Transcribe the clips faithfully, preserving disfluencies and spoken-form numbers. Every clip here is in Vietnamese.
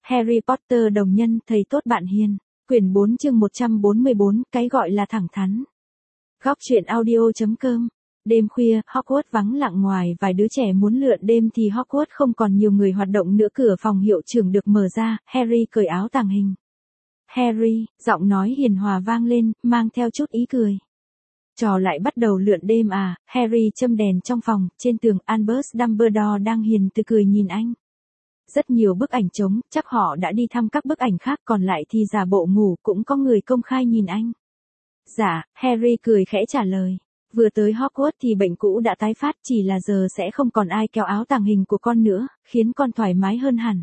Harry Potter đồng nhân, thầy tốt bạn hiền. Quyển bốn chương một trăm bốn mươi bốn, cái gọi là thẳng thắn. Góc truyện audio.com. Đêm khuya, Hogwarts vắng lặng, ngoài vài đứa trẻ muốn lượn đêm thì Hogwarts không còn nhiều người hoạt động nữa. Cửa phòng hiệu trưởng được mở ra, Harry cởi áo tàng hình. Harry, giọng nói hiền hòa vang lên, mang theo chút ý cười. Trò lại bắt đầu lượn đêm à? Harry châm đèn trong phòng, trên tường Albus Dumbledore đang hiền từ cười nhìn anh. Rất nhiều bức ảnh trống, chắc họ đã đi thăm các bức ảnh khác, còn lại thì giả bộ ngủ, cũng có người công khai nhìn anh. Dạ, Harry cười khẽ trả lời. Vừa tới Hogwarts thì bệnh cũ đã tái phát, chỉ là giờ sẽ không còn ai kéo áo tàng hình của con nữa, khiến con thoải mái hơn hẳn.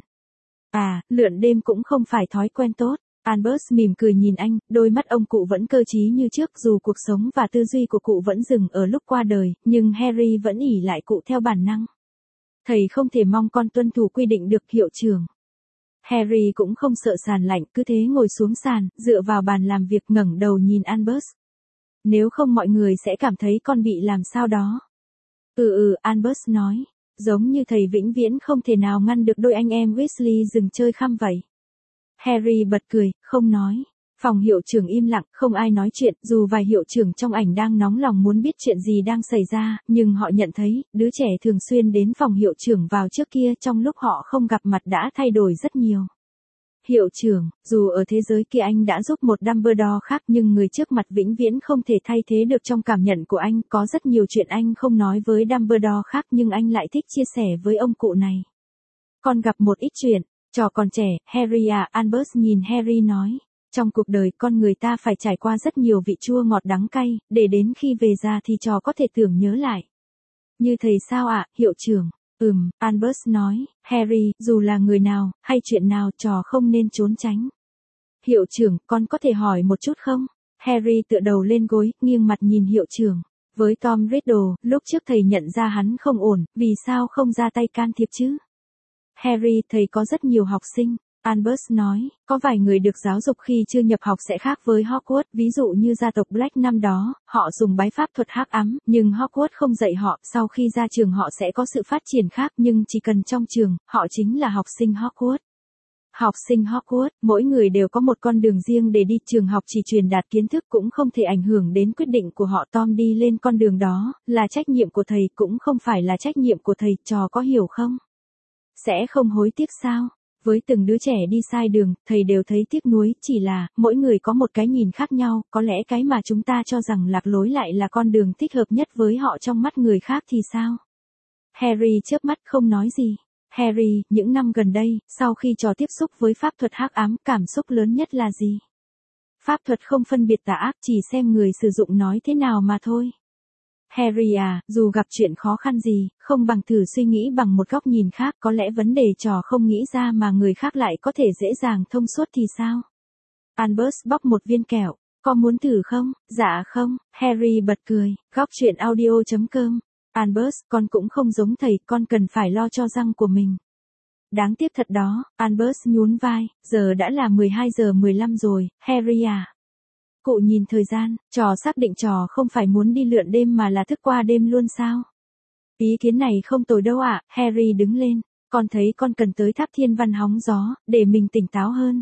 À, lượn đêm cũng không phải thói quen tốt. Albus mỉm cười nhìn anh, đôi mắt ông cụ vẫn cơ trí như trước, dù cuộc sống và tư duy của cụ vẫn dừng ở lúc qua đời, nhưng Harry vẫn ỷ lại cụ theo bản năng. Thầy không thể mong con tuân thủ quy định được, hiệu trưởng. Harry cũng không sợ sàn lạnh, cứ thế ngồi xuống sàn, dựa vào bàn làm việc, ngẩng đầu nhìn Albus. Nếu không mọi người sẽ cảm thấy con bị làm sao đó. Ừ ừ, Albus nói. Giống như thầy vĩnh viễn không thể nào ngăn được đôi anh em Weasley dừng chơi khăm vậy. Harry bật cười, không nói. Phòng hiệu trưởng im lặng, không ai nói chuyện, dù vài hiệu trưởng trong ảnh đang nóng lòng muốn biết chuyện gì đang xảy ra, nhưng họ nhận thấy, đứa trẻ thường xuyên đến phòng hiệu trưởng vào trước kia trong lúc họ không gặp mặt đã thay đổi rất nhiều. Hiệu trưởng, dù ở thế giới kia anh đã giúp một Dumbledore khác, nhưng người trước mặt vĩnh viễn không thể thay thế được trong cảm nhận của anh. Có rất nhiều chuyện anh không nói với Dumbledore khác, nhưng anh lại thích chia sẻ với ông cụ này. Con gặp một ít chuyện, trò còn trẻ, Harry à, Albus nhìn Harry nói. Trong cuộc đời con người ta phải trải qua rất nhiều vị chua ngọt đắng cay, để đến khi về già thì trò có thể tưởng nhớ lại. Như thầy sao ạ, hiệu trưởng? Ừm, Albus nói. Harry, dù là người nào, hay chuyện nào, trò không nên trốn tránh. Hiệu trưởng, con có thể hỏi một chút không? Harry tựa đầu lên gối, nghiêng mặt nhìn hiệu trưởng. Với Tom Riddle, lúc trước thầy nhận ra hắn không ổn, vì sao không ra tay can thiệp chứ? Harry, thầy có rất nhiều học sinh. Albus nói, có vài người được giáo dục khi chưa nhập học sẽ khác với Hogwarts, ví dụ như gia tộc Black năm đó, họ dùng bái pháp thuật hắc ám, nhưng Hogwarts không dạy họ, sau khi ra trường họ sẽ có sự phát triển khác, nhưng chỉ cần trong trường, họ chính là học sinh Hogwarts. Học sinh Hogwarts, mỗi người đều có một con đường riêng để đi, trường học chỉ truyền đạt kiến thức cũng không thể ảnh hưởng đến quyết định của họ. Tom đi lên con đường đó, là trách nhiệm của thầy, cũng không phải là trách nhiệm của thầy, trò có hiểu không? Sẽ không hối tiếc sao? Với từng đứa trẻ đi sai đường, thầy đều thấy tiếc nuối, chỉ là, mỗi người có một cái nhìn khác nhau, có lẽ cái mà chúng ta cho rằng lạc lối lại là con đường thích hợp nhất với họ trong mắt người khác thì sao? Harry chớp mắt không nói gì. Harry, những năm gần đây, sau khi trò tiếp xúc với pháp thuật hắc ám, cảm xúc lớn nhất là gì? Pháp thuật không phân biệt tà ác, chỉ xem người sử dụng nói thế nào mà thôi. Harry à, dù gặp chuyện khó khăn gì, không bằng thử suy nghĩ bằng một góc nhìn khác, có lẽ vấn đề trò không nghĩ ra mà người khác lại có thể dễ dàng thông suốt thì sao? Albus bóc một viên kẹo, có muốn thử không? Dạ không, Harry bật cười. Góc truyện audio.com. Albus, con cũng không giống thầy, con cần phải lo cho răng của mình. Đáng tiếc thật đó, Albus nhún vai, giờ đã là mười hai giờ mười lăm rồi, Harry à. Cụ nhìn thời gian, trò xác định trò không phải muốn đi lượn đêm mà là thức qua đêm luôn sao? Ý kiến này không tồi đâu ạ. Harry đứng lên, con thấy con cần tới tháp thiên văn hóng gió, để mình tỉnh táo hơn.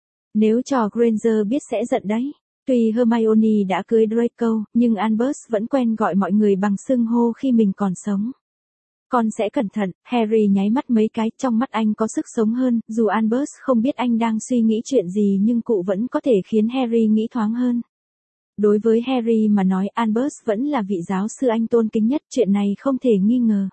Nếu trò Granger biết sẽ giận đấy. Tuy Hermione đã cưới Draco, nhưng Albus vẫn quen gọi mọi người bằng xưng hô khi mình còn sống. Con sẽ cẩn thận. Harry nháy mắt mấy cái, trong mắt anh có sức sống hơn, dù Albus không biết anh đang suy nghĩ chuyện gì nhưng cụ vẫn có thể khiến Harry nghĩ thoáng hơn. Đối với Harry mà nói, Albus vẫn là vị giáo sư anh tôn kính nhất, chuyện này không thể nghi ngờ.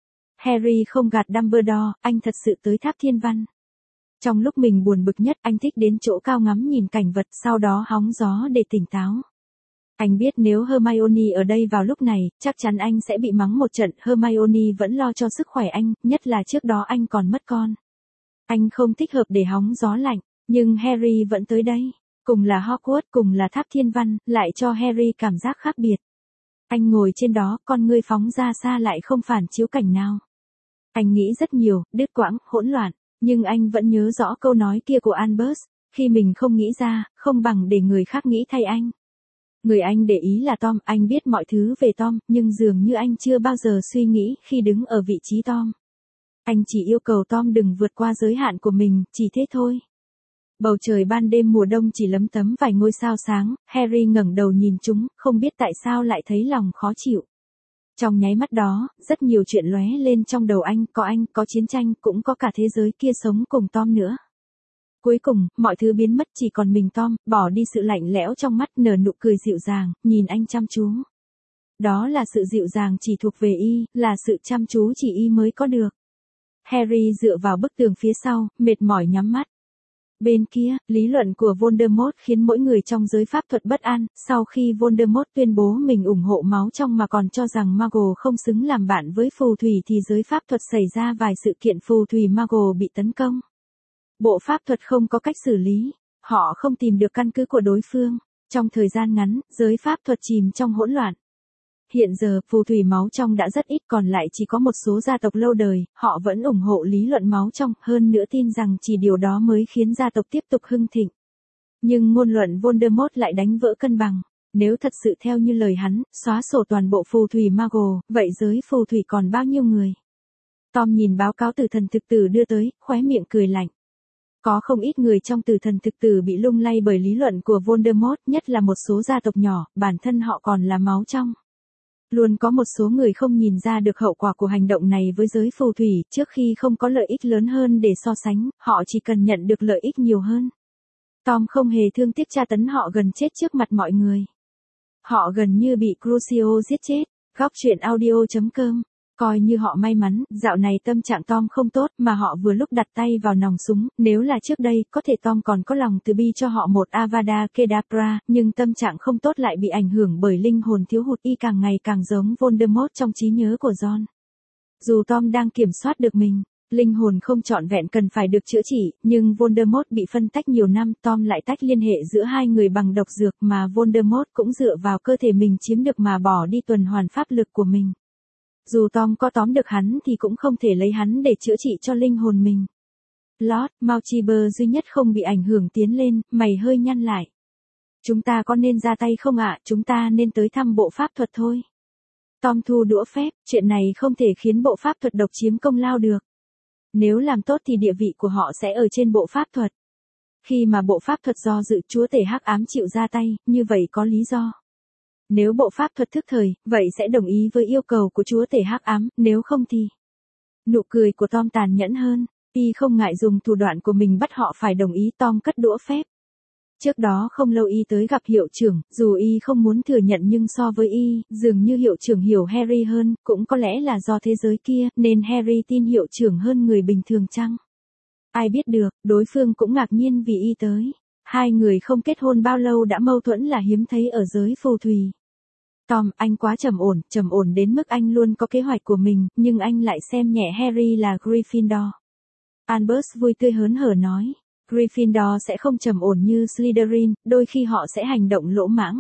Harry không gạt Dumbledore, anh thật sự tới tháp thiên văn. Trong lúc mình buồn bực nhất, anh thích đến chỗ cao ngắm nhìn cảnh vật, sau đó hóng gió để tỉnh táo. Anh biết nếu Hermione ở đây vào lúc này, chắc chắn anh sẽ bị mắng một trận. Hermione vẫn lo cho sức khỏe anh, nhất là trước đó anh còn mất con. Anh không thích hợp để hóng gió lạnh, nhưng Harry vẫn tới đây. Cùng là Hogwarts, cùng là tháp thiên văn, lại cho Harry cảm giác khác biệt. Anh ngồi trên đó, con ngươi phóng ra xa lại không phản chiếu cảnh nào. Anh nghĩ rất nhiều, đứt quãng, hỗn loạn, nhưng anh vẫn nhớ rõ câu nói kia của Albus, khi mình không nghĩ ra, không bằng để người khác nghĩ thay anh. Người anh để ý là Tom, anh biết mọi thứ về Tom, nhưng dường như anh chưa bao giờ suy nghĩ khi đứng ở vị trí Tom. Anh chỉ yêu cầu Tom đừng vượt qua giới hạn của mình, chỉ thế thôi. Bầu trời ban đêm mùa đông chỉ lấm tấm vài ngôi sao sáng, Harry ngẩng đầu nhìn chúng, không biết tại sao lại thấy lòng khó chịu. Trong nháy mắt đó, rất nhiều chuyện lóe lên trong đầu anh, có anh, có chiến tranh, cũng có cả thế giới kia sống cùng Tom nữa. Cuối cùng, mọi thứ biến mất chỉ còn mình Tom, bỏ đi sự lạnh lẽo trong mắt, nở nụ cười dịu dàng, nhìn anh chăm chú. Đó là sự dịu dàng chỉ thuộc về y, là sự chăm chú chỉ y mới có được. Harry dựa vào bức tường phía sau, mệt mỏi nhắm mắt. Bên kia, lý luận của Voldemort khiến mỗi người trong giới pháp thuật bất an, sau khi Voldemort tuyên bố mình ủng hộ máu trong mà còn cho rằng Muggle không xứng làm bạn với phù thủy thì giới pháp thuật xảy ra vài sự kiện phù thủy Muggle bị tấn công. Bộ pháp thuật không có cách xử lý, họ không tìm được căn cứ của đối phương, trong thời gian ngắn, giới pháp thuật chìm trong hỗn loạn. Hiện giờ, phù thủy máu trong đã rất ít, còn lại chỉ có một số gia tộc lâu đời, họ vẫn ủng hộ lý luận máu trong, hơn nữa tin rằng chỉ điều đó mới khiến gia tộc tiếp tục hưng thịnh. Nhưng ngôn luận Voldemort lại đánh vỡ cân bằng. Nếu thật sự theo như lời hắn, xóa sổ toàn bộ phù thủy Muggle, vậy giới phù thủy còn bao nhiêu người? Tom nhìn báo cáo tử thần thực tử đưa tới, khóe miệng cười lạnh. Có không ít người trong tử thần thực tử bị lung lay bởi lý luận của Voldemort, nhất là một số gia tộc nhỏ, bản thân họ còn là máu trong. Luôn có một số người không nhìn ra được hậu quả của hành động này với giới phù thủy, trước khi không có lợi ích lớn hơn để so sánh, họ chỉ cần nhận được lợi ích nhiều hơn. Tom không hề thương tiếc tra tấn họ gần chết trước mặt mọi người. Họ gần như bị Crucio giết chết. Góc truyện audio chấm com. Coi như họ may mắn, dạo này tâm trạng Tom không tốt mà họ vừa lúc đặt tay vào nòng súng, nếu là trước đây, có thể Tom còn có lòng từ bi cho họ một Avada Kedavra, nhưng tâm trạng không tốt lại bị ảnh hưởng bởi linh hồn thiếu hụt, y càng ngày càng giống Voldemort trong trí nhớ của John. Dù Tom đang kiểm soát được mình, linh hồn không trọn vẹn cần phải được chữa trị, nhưng Voldemort bị phân tách nhiều năm, Tom lại tách liên hệ giữa hai người bằng độc dược mà Voldemort cũng dựa vào cơ thể mình chiếm được mà bỏ đi tuần hoàn pháp lực của mình. Dù Tom có tóm được hắn thì cũng không thể lấy hắn để chữa trị cho linh hồn mình. Lord Malchiber duy nhất không bị ảnh hưởng tiến lên, mày hơi nhăn lại. Chúng ta có nên ra tay không ạ? Chúng ta nên tới thăm bộ pháp thuật thôi. Tom thu đũa phép, chuyện này không thể khiến bộ pháp thuật độc chiếm công lao được. Nếu làm tốt thì địa vị của họ sẽ ở trên bộ pháp thuật. Khi mà bộ pháp thuật do dự chúa tể hắc ám chịu ra tay, như vậy có lý do. Nếu bộ pháp thuật thức thời, vậy sẽ đồng ý với yêu cầu của chúa tể hắc ám, nếu không thì... Nụ cười của Tom tàn nhẫn hơn, y không ngại dùng thủ đoạn của mình bắt họ phải đồng ý. Tom cất đũa phép. Trước đó không lâu y tới gặp hiệu trưởng, dù y không muốn thừa nhận nhưng so với y, dường như hiệu trưởng hiểu Harry hơn, cũng có lẽ là do thế giới kia, nên Harry tin hiệu trưởng hơn người bình thường chăng? Ai biết được, đối phương cũng ngạc nhiên vì y tới. Hai người không kết hôn bao lâu đã mâu thuẫn là hiếm thấy ở giới phù thủy. Tom, anh quá trầm ổn, trầm ổn đến mức anh luôn có kế hoạch của mình, nhưng anh lại xem nhẹ Harry là Gryffindor. Albus vui tươi hớn hở nói, Gryffindor sẽ không trầm ổn như Slytherin, đôi khi họ sẽ hành động lỗ mãng.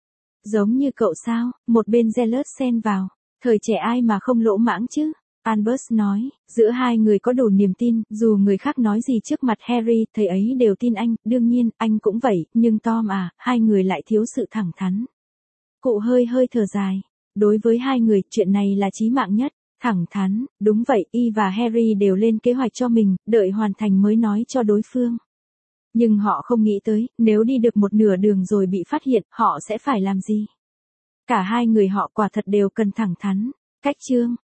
Giống như cậu sao? Một bên Zealous xen vào, thời trẻ ai mà không lỗ mãng chứ? Albus nói, giữa hai người có đủ niềm tin, dù người khác nói gì trước mặt Harry, thầy ấy đều tin anh, đương nhiên, anh cũng vậy, nhưng Tom à, hai người lại thiếu sự thẳng thắn. Cụ hơi hơi thở dài, đối với hai người, chuyện này là chí mạng nhất, thẳng thắn, đúng vậy, y và Harry đều lên kế hoạch cho mình, đợi hoàn thành mới nói cho đối phương. Nhưng họ không nghĩ tới, nếu đi được một nửa đường rồi bị phát hiện, họ sẽ phải làm gì? Cả hai người họ quả thật đều cần thẳng thắn. Cách chương